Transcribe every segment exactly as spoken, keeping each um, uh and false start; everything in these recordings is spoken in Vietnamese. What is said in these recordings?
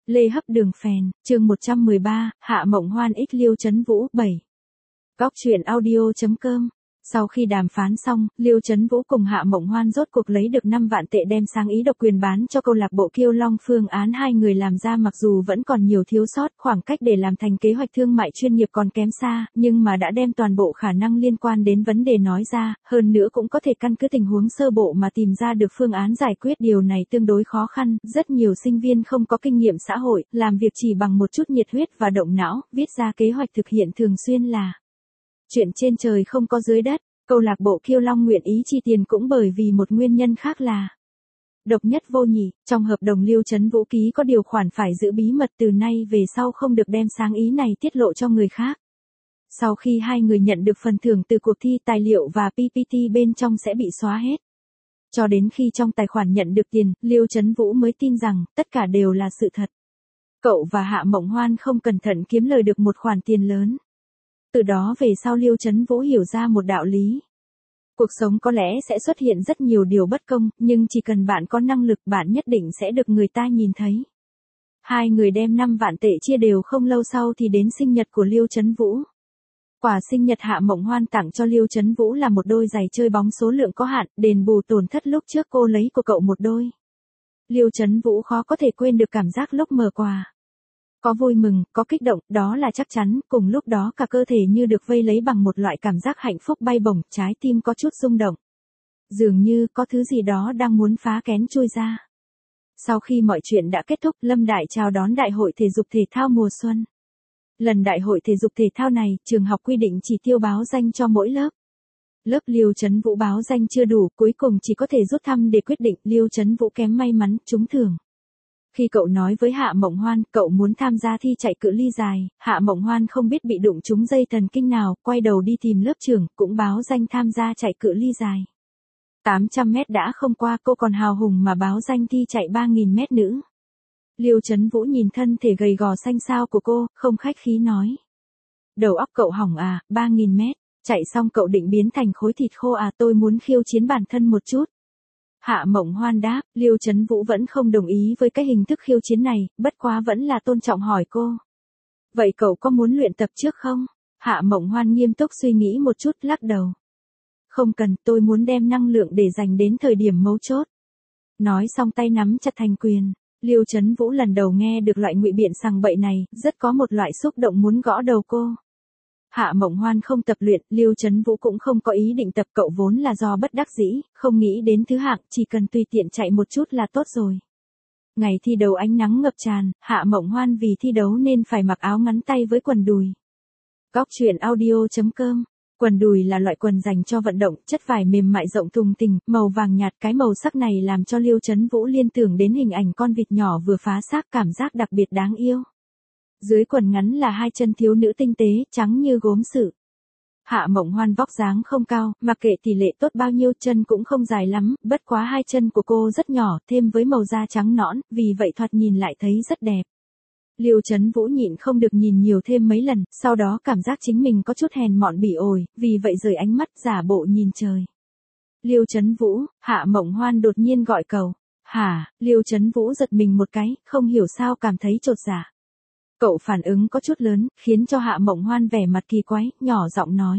Lê hấp đường phèn, chương một trăm mười ba, Hạ Mộng Hoan ích Liêu Chấn Vũ, bảy. Góc truyện audio chấm com. Sau khi đàm phán xong, Liêu Chấn Vũ cùng Hạ Mộng Hoan rốt cuộc lấy được năm vạn tệ đem sang ý độc quyền bán cho câu lạc bộ Kiêu Long. Phương án hai người làm ra mặc dù vẫn còn nhiều thiếu sót, khoảng cách để làm thành kế hoạch thương mại chuyên nghiệp còn kém xa, nhưng mà đã đem toàn bộ khả năng liên quan đến vấn đề nói ra, hơn nữa cũng có thể căn cứ tình huống sơ bộ mà tìm ra được phương án giải quyết. Điều này tương đối khó khăn, rất nhiều sinh viên không có kinh nghiệm xã hội, làm việc chỉ bằng một chút nhiệt huyết và động não, viết ra kế hoạch thực hiện thường xuyên là chuyện trên trời không có dưới đất. Câu lạc bộ Kiêu Long nguyện ý chi tiền cũng bởi vì một nguyên nhân khác là độc nhất vô nhị. Trong hợp đồng Liêu Chấn Vũ ký có điều khoản phải giữ bí mật, từ nay về sau không được đem sáng ý này tiết lộ cho người khác. Sau khi hai người nhận được phần thưởng từ cuộc thi, tài liệu và pê pê tê bên trong sẽ bị xóa hết. Cho đến khi trong tài khoản nhận được tiền, Liêu Chấn Vũ mới tin rằng tất cả đều là sự thật. Cậu và Hạ Mộng Hoan không cẩn thận kiếm lời được một khoản tiền lớn. Từ đó về sau Liêu Chấn Vũ hiểu ra một đạo lý. Cuộc sống có lẽ sẽ xuất hiện rất nhiều điều bất công, nhưng chỉ cần bạn có năng lực bạn nhất định sẽ được người ta nhìn thấy. Hai người đem năm vạn tệ chia đều, không lâu sau thì đến sinh nhật của Liêu Chấn Vũ. Quà sinh nhật Hạ Mộng Hoan tặng cho Liêu Chấn Vũ là một đôi giày chơi bóng số lượng có hạn, đền bù tổn thất lúc trước cô lấy của cậu một đôi. Liêu Chấn Vũ khó có thể quên được cảm giác lúc mở quà. Có vui mừng, có kích động, đó là chắc chắn, cùng lúc đó cả cơ thể như được vây lấy bằng một loại cảm giác hạnh phúc bay bổng, trái tim có chút rung động. Dường như có thứ gì đó đang muốn phá kén chui ra. Sau khi mọi chuyện đã kết thúc, Lâm Đại chào đón Đại hội thể dục thể thao mùa xuân. Lần Đại hội thể dục thể thao này, trường học quy định chỉ tiêu báo danh cho mỗi lớp. Lớp Liêu Chấn Vũ báo danh chưa đủ, cuối cùng chỉ có thể rút thăm để quyết định. Liêu Chấn Vũ kém may mắn, trúng thưởng. Khi cậu nói với Hạ Mộng Hoan, cậu muốn tham gia thi chạy cự ly dài, Hạ Mộng Hoan không biết bị đụng trúng dây thần kinh nào, quay đầu đi tìm lớp trưởng, cũng báo danh tham gia chạy cự ly dài. tám trăm mét đã không qua, cô còn hào hùng mà báo danh thi chạy ba nghìn mét nữ. Liêu Chấn Vũ nhìn thân thể gầy gò xanh xao của cô, không khách khí nói. Đầu óc cậu hỏng à, ba nghìn mét, chạy xong cậu định biến thành khối thịt khô à, tôi muốn khiêu chiến bản thân một chút. Hạ Mộng Hoan đáp, Liêu Chấn Vũ vẫn không đồng ý với cái hình thức khiêu chiến này, bất quá vẫn là tôn trọng hỏi cô. Vậy cậu có muốn luyện tập trước không? Hạ Mộng Hoan nghiêm túc suy nghĩ một chút, lắc đầu. Không cần, tôi muốn đem năng lượng để dành đến thời điểm mấu chốt. Nói xong tay nắm chặt thành quyền. Liêu Chấn Vũ lần đầu nghe được loại ngụy biện sằng bậy này, rất có một loại xúc động muốn gõ đầu cô. Hạ Mộng Hoan không tập luyện, Liêu Chấn Vũ cũng không có ý định tập, cậu vốn là do bất đắc dĩ, không nghĩ đến thứ hạng, chỉ cần tùy tiện chạy một chút là tốt rồi. Ngày thi đấu ánh nắng ngập tràn, Hạ Mộng Hoan vì thi đấu nên phải mặc áo ngắn tay với quần đùi. Góc truyện audio chấm com. Quần đùi là loại quần dành cho vận động, chất vải mềm mại rộng thùng thình, màu vàng nhạt, cái màu sắc này làm cho Liêu Chấn Vũ liên tưởng đến hình ảnh con vịt nhỏ vừa phá xác, cảm giác đặc biệt đáng yêu. Dưới quần ngắn là hai chân thiếu nữ tinh tế, trắng như gốm sứ. Hạ Mộng Hoan vóc dáng không cao, mặc kệ tỷ lệ tốt bao nhiêu, chân cũng không dài lắm, bất quá hai chân của cô rất nhỏ, thêm với màu da trắng nõn, vì vậy thoạt nhìn lại thấy rất đẹp. Liêu Chấn Vũ nhịn không được nhìn nhiều thêm mấy lần, sau đó cảm giác chính mình có chút hèn mọn bỉ ổi, vì vậy rời ánh mắt giả bộ nhìn trời. Liêu Chấn Vũ, Hạ Mộng Hoan đột nhiên gọi cầu. Hả? Liêu Chấn Vũ giật mình một cái, không hiểu sao cảm thấy chột dạ. Cậu phản ứng có chút lớn, khiến cho Hạ Mộng Hoan vẻ mặt kỳ quái, nhỏ giọng nói.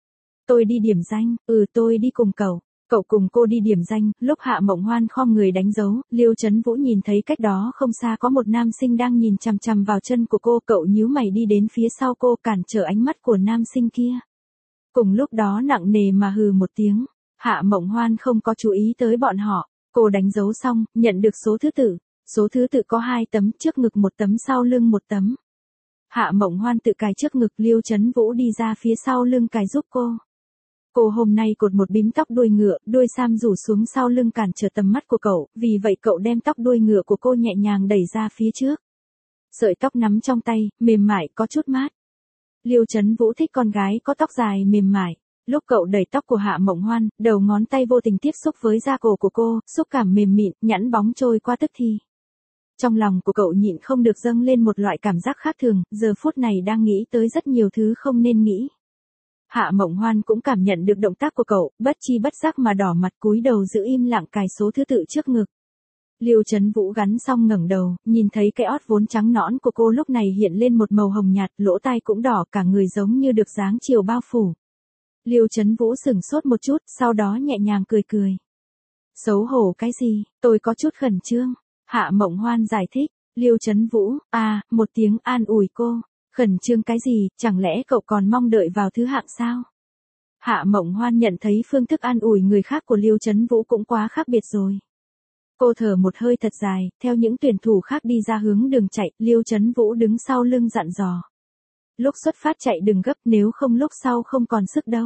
Tôi đi điểm danh, ừ tôi đi cùng cậu. Cậu cùng cô đi điểm danh, lúc Hạ Mộng Hoan khom người đánh dấu, Liêu Chấn Vũ nhìn thấy cách đó không xa có một nam sinh đang nhìn chằm chằm vào chân của cô, cậu nhíu mày đi đến phía sau cô cản trở ánh mắt của nam sinh kia. Cùng lúc đó nặng nề mà hừ một tiếng, Hạ Mộng Hoan không có chú ý tới bọn họ, cô đánh dấu xong, nhận được số thứ tự. Số thứ tự có hai tấm, trước ngực một tấm, sau lưng một tấm. Hạ Mộng Hoan tự cài trước ngực, Liêu Chấn Vũ đi ra phía sau lưng cài giúp cô. Cô hôm nay cột một bím tóc đuôi ngựa, đuôi sam rủ xuống sau lưng cản trở tầm mắt của cậu, vì vậy cậu đem tóc đuôi ngựa của cô nhẹ nhàng đẩy ra phía trước. Sợi tóc nắm trong tay, mềm mại, có chút mát. Liêu Chấn Vũ thích con gái có tóc dài mềm mại. Lúc cậu đẩy tóc của Hạ Mộng Hoan, đầu ngón tay vô tình tiếp xúc với da cổ của cô, xúc cảm mềm mịn, nhẵn bóng trôi qua tức thì. Trong lòng của cậu nhịn không được dâng lên một loại cảm giác khác thường, giờ phút này đang nghĩ tới rất nhiều thứ không nên nghĩ. Hạ Mộng Hoan cũng cảm nhận được động tác của cậu, bất chi bất giác mà đỏ mặt cúi đầu giữ im lặng cài số thứ tự trước ngực. Liêu Chấn Vũ gắn xong ngẩng đầu, nhìn thấy cái ót vốn trắng nõn của cô lúc này hiện lên một màu hồng nhạt, lỗ tai cũng đỏ, cả người giống như được dáng chiều bao phủ. Liêu Chấn Vũ sửng sốt một chút, sau đó nhẹ nhàng cười cười. Xấu hổ cái gì, tôi có chút khẩn trương. Hạ Mộng Hoan giải thích. Liêu Chấn Vũ, à, một tiếng an ủi cô. Khẩn trương cái gì, chẳng lẽ cậu còn mong đợi vào thứ hạng sao? Hạ Mộng Hoan nhận thấy phương thức an ủi người khác của Liêu Chấn Vũ cũng quá khác biệt rồi. Cô thở một hơi thật dài, theo những tuyển thủ khác đi ra hướng đường chạy, Liêu Chấn Vũ đứng sau lưng dặn dò. Lúc xuất phát chạy đừng gấp, nếu không lúc sau không còn sức đâu.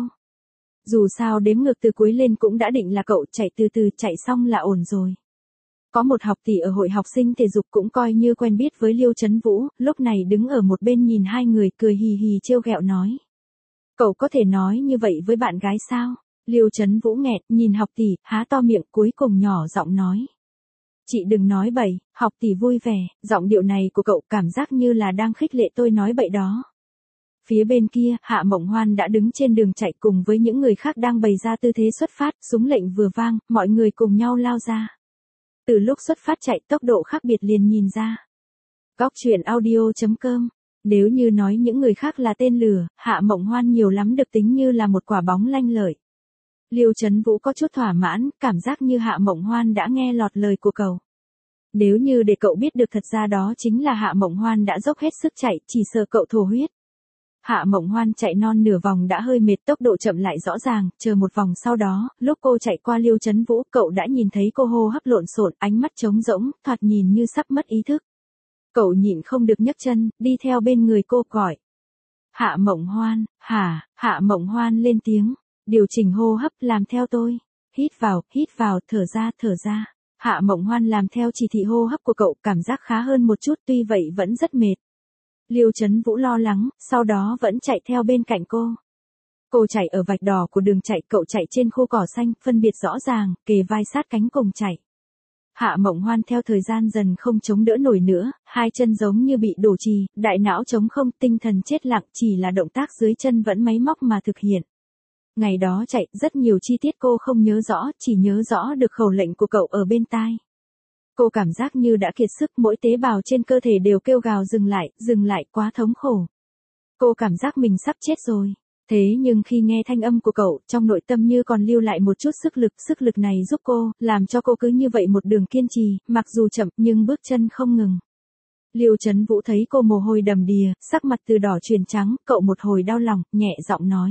Dù sao đếm ngược từ cuối lên cũng đã định là cậu, chạy từ từ, chạy xong là ổn rồi. Có một học tỷ ở hội học sinh thể dục cũng coi như quen biết với Liêu Chấn Vũ, lúc này đứng ở một bên nhìn hai người cười hì hì trêu ghẹo nói. Cậu có thể nói như vậy với bạn gái sao? Liêu Chấn Vũ nghẹn, nhìn học tỷ, há to miệng, cuối cùng nhỏ giọng nói. Chị đừng nói bậy, học tỷ vui vẻ, giọng điệu này của cậu cảm giác như là đang khích lệ tôi nói bậy đó. Phía bên kia, Hạ Mộng Hoan đã đứng trên đường chạy cùng với những người khác đang bày ra tư thế xuất phát, súng lệnh vừa vang, mọi người cùng nhau lao ra. Từ lúc xuất phát chạy, tốc độ khác biệt liền nhìn ra. Góc truyện audio chấm com. Nếu như nói những người khác là tên lửa, Hạ Mộng Hoan nhiều lắm được tính như là một quả bóng lanh lợi. Liêu Chấn Vũ có chút thỏa mãn, cảm giác như Hạ Mộng Hoan đã nghe lọt lời của cậu. Nếu như để cậu biết được thật ra đó chính là Hạ Mộng Hoan đã dốc hết sức chạy, chỉ sợ cậu thổ huyết. Hạ Mộng Hoan chạy non nửa vòng đã hơi mệt, tốc độ chậm lại rõ ràng, chờ một vòng sau đó, lúc cô chạy qua Liêu Chấn Vũ, cậu đã nhìn thấy cô hô hấp lộn xộn, ánh mắt trống rỗng, thoạt nhìn như sắp mất ý thức. Cậu nhịn không được nhấc chân, đi theo bên người cô gọi. Hạ Mộng Hoan, hả, Hạ Mộng Hoan lên tiếng, điều chỉnh hô hấp, làm theo tôi. Hít vào, hít vào, thở ra, thở ra. Hạ Mộng Hoan làm theo chỉ thị hô hấp của cậu, cảm giác khá hơn một chút, tuy vậy vẫn rất mệt. Liêu Chấn Vũ lo lắng, sau đó vẫn chạy theo bên cạnh cô. Cô chạy ở vạch đỏ của đường chạy, cậu chạy trên khô cỏ xanh, phân biệt rõ ràng, kề vai sát cánh cùng chạy. Hạ Mộng Hoan theo thời gian dần không chống đỡ nổi nữa, hai chân giống như bị đổ trì, đại não trống không, tinh thần chết lặng, chỉ là động tác dưới chân vẫn máy móc mà thực hiện. Ngày đó chạy, rất nhiều chi tiết cô không nhớ rõ, chỉ nhớ rõ được khẩu lệnh của cậu ở bên tai. Cô cảm giác như đã kiệt sức, mỗi tế bào trên cơ thể đều kêu gào dừng lại, dừng lại, quá thống khổ. Cô cảm giác mình sắp chết rồi. Thế nhưng khi nghe thanh âm của cậu, trong nội tâm như còn lưu lại một chút sức lực, sức lực này giúp cô, làm cho cô cứ như vậy một đường kiên trì, mặc dù chậm, nhưng bước chân không ngừng. Liêu Chấn Vũ thấy cô mồ hôi đầm đìa, sắc mặt từ đỏ chuyển trắng, cậu một hồi đau lòng, nhẹ giọng nói.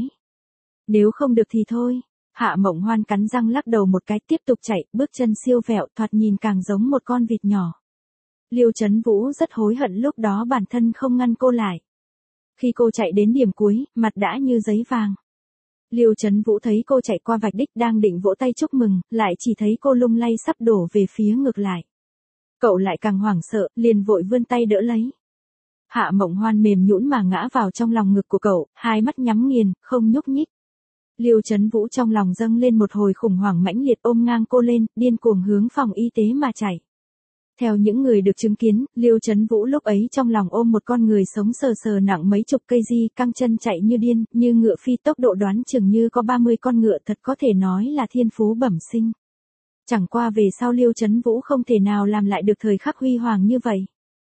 Nếu không được thì thôi. Hạ Mộng Hoan cắn răng lắc đầu một cái, tiếp tục chạy, bước chân siêu vẹo, thoạt nhìn càng giống một con vịt nhỏ. Liêu Chấn Vũ rất hối hận lúc đó bản thân không ngăn cô lại. Khi cô chạy đến điểm cuối, mặt đã như giấy vàng. Liêu Chấn Vũ thấy cô chạy qua vạch đích đang định vỗ tay chúc mừng, lại chỉ thấy cô lung lay sắp đổ về phía ngược lại. Cậu lại càng hoảng sợ, liền vội vươn tay đỡ lấy. Hạ Mộng Hoan mềm nhũn mà ngã vào trong lòng ngực của cậu, hai mắt nhắm nghiền, không nhúc nhích. Liêu Chấn Vũ trong lòng dâng lên một hồi khủng hoảng mãnh liệt, ôm ngang cô lên, điên cuồng hướng phòng y tế mà chạy. Theo những người được chứng kiến, Liêu Chấn Vũ lúc ấy trong lòng ôm một con người sống sờ sờ nặng mấy chục cây gi, căng chân chạy như điên, như ngựa phi, tốc độ đoán chừng như có ba mươi con ngựa, thật có thể nói là thiên phú bẩm sinh. Chẳng qua về sau Liêu Chấn Vũ không thể nào làm lại được thời khắc huy hoàng như vậy.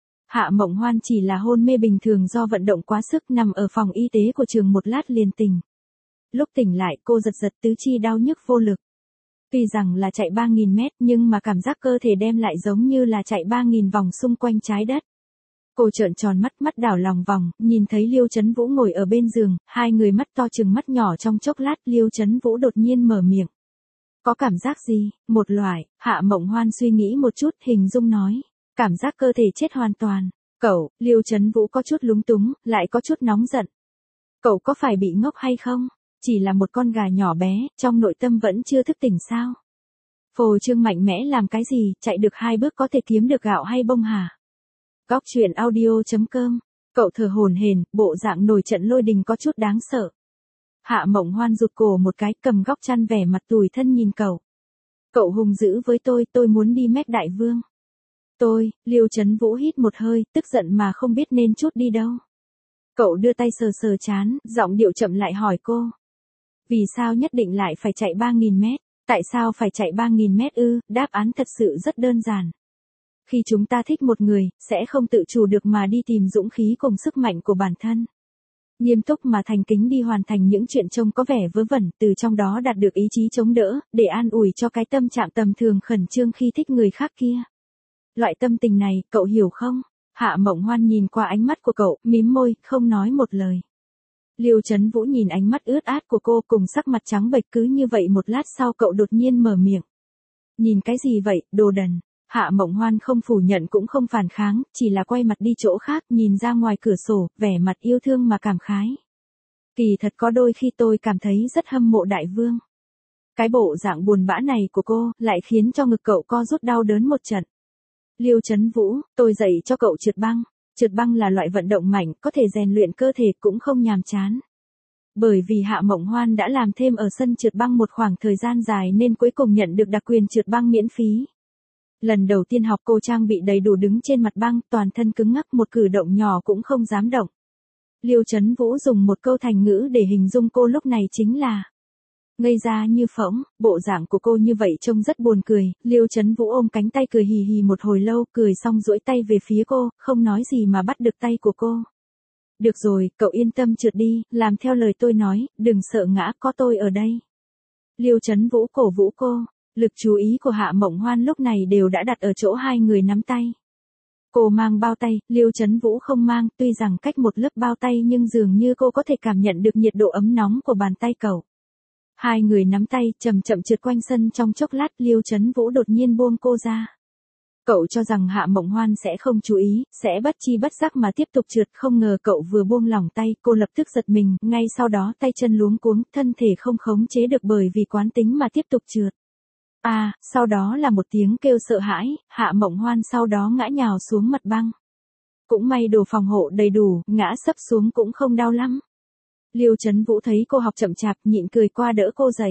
Hạ Mộng Hoan chỉ là hôn mê bình thường do vận động quá sức, nằm ở phòng y tế của trường một lát liền tỉnh. Lúc tỉnh lại cô giật giật tứ chi đau nhức vô lực. Tuy rằng là chạy ba nghìn mét nhưng mà cảm giác cơ thể đem lại giống như là chạy ba nghìn vòng xung quanh trái đất. Cô trợn tròn mắt, mắt đảo lòng vòng, nhìn thấy Liêu Chấn Vũ ngồi ở bên giường, hai người mắt to trừng mắt nhỏ trong chốc lát, Liêu Chấn Vũ đột nhiên mở miệng. Có cảm giác gì? Một loại, Hạ Mộng Hoan suy nghĩ một chút, hình dung nói. Cảm giác cơ thể chết hoàn toàn. Cậu, Liêu Chấn Vũ có chút lúng túng, lại có chút nóng giận. Cậu có phải bị ngốc hay không? Chỉ là một con gà nhỏ bé, trong nội tâm vẫn chưa thức tỉnh sao? Phô trương mạnh mẽ làm cái gì, chạy được hai bước có thể kiếm được gạo hay bông hả? Góc truyện audio chấm com. Cậu thở hổn hển, bộ dạng nổi trận lôi đình có chút đáng sợ. Hạ Mộng Hoan rụt cổ một cái, cầm góc chăn vẻ mặt tủi thân nhìn cậu. Cậu hung dữ với tôi, tôi muốn đi Mét Đại Vương. Tôi, Liêu Chấn Vũ hít một hơi, tức giận mà không biết nên chút đi đâu. Cậu đưa tay sờ sờ chán, giọng điệu chậm lại hỏi cô. Vì sao nhất định lại phải chạy ba nghìn mét? Tại sao phải chạy ba nghìn mét ư? Đáp án thật sự rất đơn giản. Khi chúng ta thích một người, sẽ không tự chủ được mà đi tìm dũng khí cùng sức mạnh của bản thân. Nghiêm túc mà thành kính đi hoàn thành những chuyện trông có vẻ vớ vẩn, từ trong đó đạt được ý chí chống đỡ, để an ủi cho cái tâm trạng tầm thường khẩn trương khi thích người khác kia. Loại tâm tình này, cậu hiểu không? Hạ Mộng Hoan nhìn qua ánh mắt của cậu, mím môi, không nói một lời. Liêu Chấn Vũ nhìn ánh mắt ướt át của cô cùng sắc mặt trắng bệch, cứ như vậy một lát sau cậu đột nhiên mở miệng. Nhìn cái gì vậy, đồ đần? Hạ Mộng Hoan không phủ nhận cũng không phản kháng, chỉ là quay mặt đi chỗ khác, nhìn ra ngoài cửa sổ, vẻ mặt yêu thương mà cảm khái. Kỳ thật có đôi khi tôi cảm thấy rất hâm mộ đại vương. Cái bộ dạng buồn bã này của cô, lại khiến cho ngực cậu co rút đau đớn một trận. Liêu Chấn Vũ, tôi dạy cho cậu trượt băng. Trượt băng là loại vận động mạnh, có thể rèn luyện cơ thể cũng không nhàm chán. Bởi vì Hạ Mộng Hoan đã làm thêm ở sân trượt băng một khoảng thời gian dài nên cuối cùng nhận được đặc quyền trượt băng miễn phí. Lần đầu tiên học cô trang bị đầy đủ đứng trên mặt băng, toàn thân cứng ngắc, một cử động nhỏ cũng không dám động. Liêu Chấn Vũ dùng một câu thành ngữ để hình dung cô lúc này chính là ngây ra như phỗng. Bộ dạng của cô như vậy trông rất buồn cười. Liêu Chấn Vũ ôm cánh tay cười hì hì một hồi lâu, cười xong duỗi tay về phía cô, không nói gì mà bắt được tay của cô. Được rồi, cậu yên tâm trượt đi, làm theo lời tôi nói, đừng sợ ngã, có tôi ở đây. Liêu Chấn Vũ cổ vũ cô. Lực chú ý của Hạ Mộng Hoan lúc này đều đã đặt ở chỗ hai người nắm tay. Cô mang bao tay, Liêu Chấn Vũ không mang, tuy rằng cách một lớp bao tay nhưng dường như cô có thể cảm nhận được nhiệt độ ấm nóng của bàn tay cậu. Hai người nắm tay, chậm chậm trượt quanh sân trong chốc lát, Liêu Chấn Vũ đột nhiên buông cô ra. Cậu cho rằng Hạ Mộng Hoan sẽ không chú ý, sẽ bất chi bất giác mà tiếp tục trượt, không ngờ cậu vừa buông lỏng tay, cô lập tức giật mình, ngay sau đó tay chân luống cuống, thân thể không khống chế được bởi vì quán tính mà tiếp tục trượt. À, sau đó là một tiếng kêu sợ hãi, Hạ Mộng Hoan sau đó ngã nhào xuống mặt băng. Cũng may đồ phòng hộ đầy đủ, ngã sấp xuống cũng không đau lắm. Liêu Chấn Vũ thấy cô học chậm chạp, nhịn cười qua đỡ cô dậy.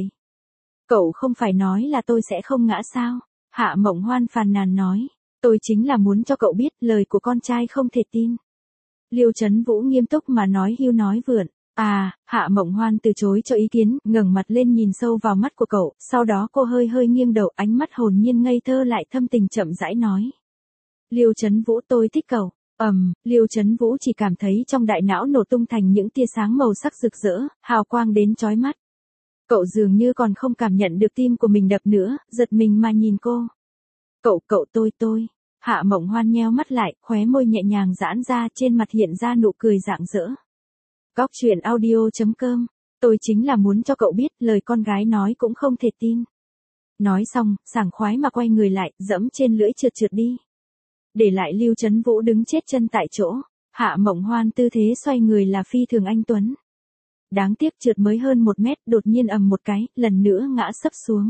Cậu không phải nói là tôi sẽ không ngã sao? Hạ Mộng Hoan phàn nàn nói. Tôi chính là muốn cho cậu biết, lời của con trai không thể tin. Liêu Chấn Vũ nghiêm túc mà nói hưu nói vượn. À, Hạ Mộng Hoan từ chối cho ý kiến, ngẩng mặt lên nhìn sâu vào mắt của cậu, sau đó cô hơi hơi nghiêng đầu, ánh mắt hồn nhiên ngây thơ lại thâm tình chậm rãi nói. Liêu Chấn Vũ, tôi thích cậu. Ầm, um, Liêu Chấn Vũ chỉ cảm thấy trong đại não nổ tung thành những tia sáng màu sắc rực rỡ, hào quang đến chói mắt. Cậu dường như còn không cảm nhận được tim của mình đập nữa, giật mình mà nhìn cô. Cậu, cậu tôi tôi. Hạ Mộng Hoan nheo mắt lại, khóe môi nhẹ nhàng giãn ra, trên mặt hiện ra nụ cười rạng rỡ. Góc truyện audio chấm com. Tôi chính là muốn cho cậu biết, lời con gái nói cũng không thể tin. Nói xong, sảng khoái mà quay người lại, dẫm trên lưỡi trượt trượt đi. Để lại Liêu Chấn Vũ đứng chết chân tại chỗ. Hạ Mộng Hoan tư thế xoay người là phi thường anh tuấn. Đáng tiếc trượt mới hơn một mét, đột nhiên ầm một cái, lần nữa ngã sấp xuống.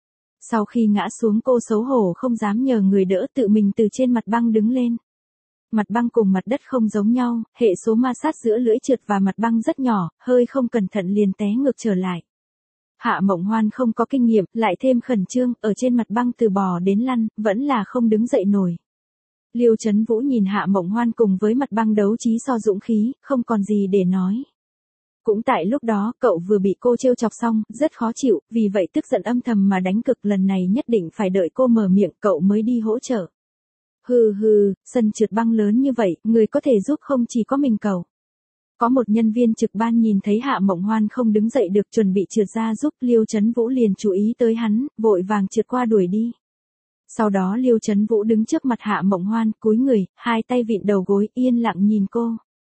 Sau khi ngã xuống cô xấu hổ không dám nhờ người đỡ, tự mình từ trên mặt băng đứng lên. Mặt băng cùng mặt đất không giống nhau, hệ số ma sát giữa lưỡi trượt và mặt băng rất nhỏ, hơi không cẩn thận liền té ngược trở lại. Hạ Mộng Hoan không có kinh nghiệm, lại thêm khẩn trương, ở trên mặt băng từ bò đến lăn, vẫn là không đứng dậy nổi. Liêu Chấn Vũ nhìn Hạ Mộng Hoan cùng với mặt băng đấu trí so dũng khí, không còn gì để nói. Cũng tại lúc đó, cậu vừa bị cô trêu chọc xong, rất khó chịu, vì vậy tức giận âm thầm mà đánh cực, lần này nhất định phải đợi cô mở miệng cậu mới đi hỗ trợ. Hừ hừ, sân trượt băng lớn như vậy, người có thể giúp không chỉ có mình cậu. Có một nhân viên trực ban nhìn thấy Hạ Mộng Hoan không đứng dậy được, chuẩn bị trượt ra giúp, Liêu Chấn Vũ liền chú ý tới hắn, vội vàng trượt qua đuổi đi. Sau đó Liêu Chấn Vũ đứng trước mặt Hạ Mộng Hoan, cúi người, hai tay vịn đầu gối, yên lặng nhìn cô.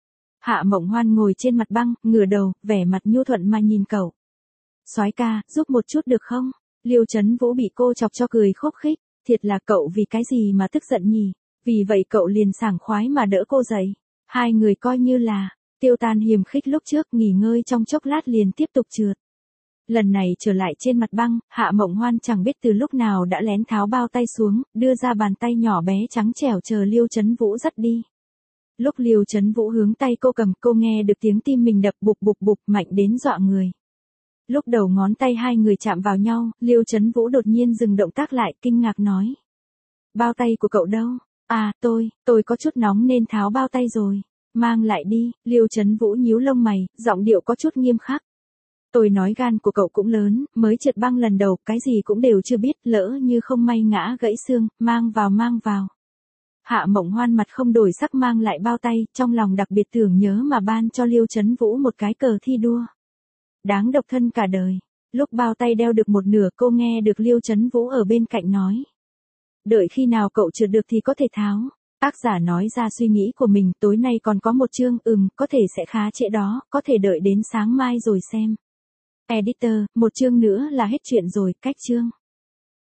Hạ Mộng Hoan ngồi trên mặt băng, ngửa đầu, vẻ mặt nhu thuận mà nhìn cậu. Soái ca, giúp một chút được không? Liêu Chấn Vũ bị cô chọc cho cười khúc khích. Thiệt là cậu vì cái gì mà tức giận nhỉ? Vì vậy cậu liền sảng khoái mà đỡ cô dậy. Hai người coi như là tiêu tan hiềm khích lúc trước, nghỉ ngơi trong chốc lát liền tiếp tục trượt. Lần này trở lại trên mặt băng, Hạ Mộng Hoan chẳng biết từ lúc nào đã lén tháo bao tay xuống, đưa ra bàn tay nhỏ bé trắng trẻo chờ Liêu Chấn Vũ dắt đi. Lúc Liêu Chấn Vũ hướng tay cô cầm, cô nghe được tiếng tim mình đập bụp bụp bụp mạnh đến dọa người. Lúc đầu ngón tay hai người chạm vào nhau, Liêu Chấn Vũ đột nhiên dừng động tác lại, kinh ngạc nói. Bao tay của cậu đâu? À, tôi, tôi có chút nóng nên tháo bao tay rồi. Mang lại đi, Liêu Chấn Vũ nhíu lông mày, giọng điệu có chút nghiêm khắc. Tôi nói gan của cậu cũng lớn, mới trượt băng lần đầu, cái gì cũng đều chưa biết, lỡ như không may ngã gãy xương, mang vào mang vào. Hạ Mộng Hoan mặt không đổi sắc mang lại bao tay, trong lòng đặc biệt tưởng nhớ mà ban cho Liêu Chấn Vũ một cái cờ thi đua. Đáng độc thân cả đời. Lúc bao tay đeo được một nửa cô nghe được Liêu Chấn Vũ ở bên cạnh nói. Đợi khi nào cậu trượt được thì có thể tháo. Tác giả nói ra suy nghĩ của mình, tối nay còn có một chương, ừm, có thể sẽ khá trễ đó, có thể đợi đến sáng mai rồi xem. Editor, một chương nữa là hết chuyện rồi, cách chương.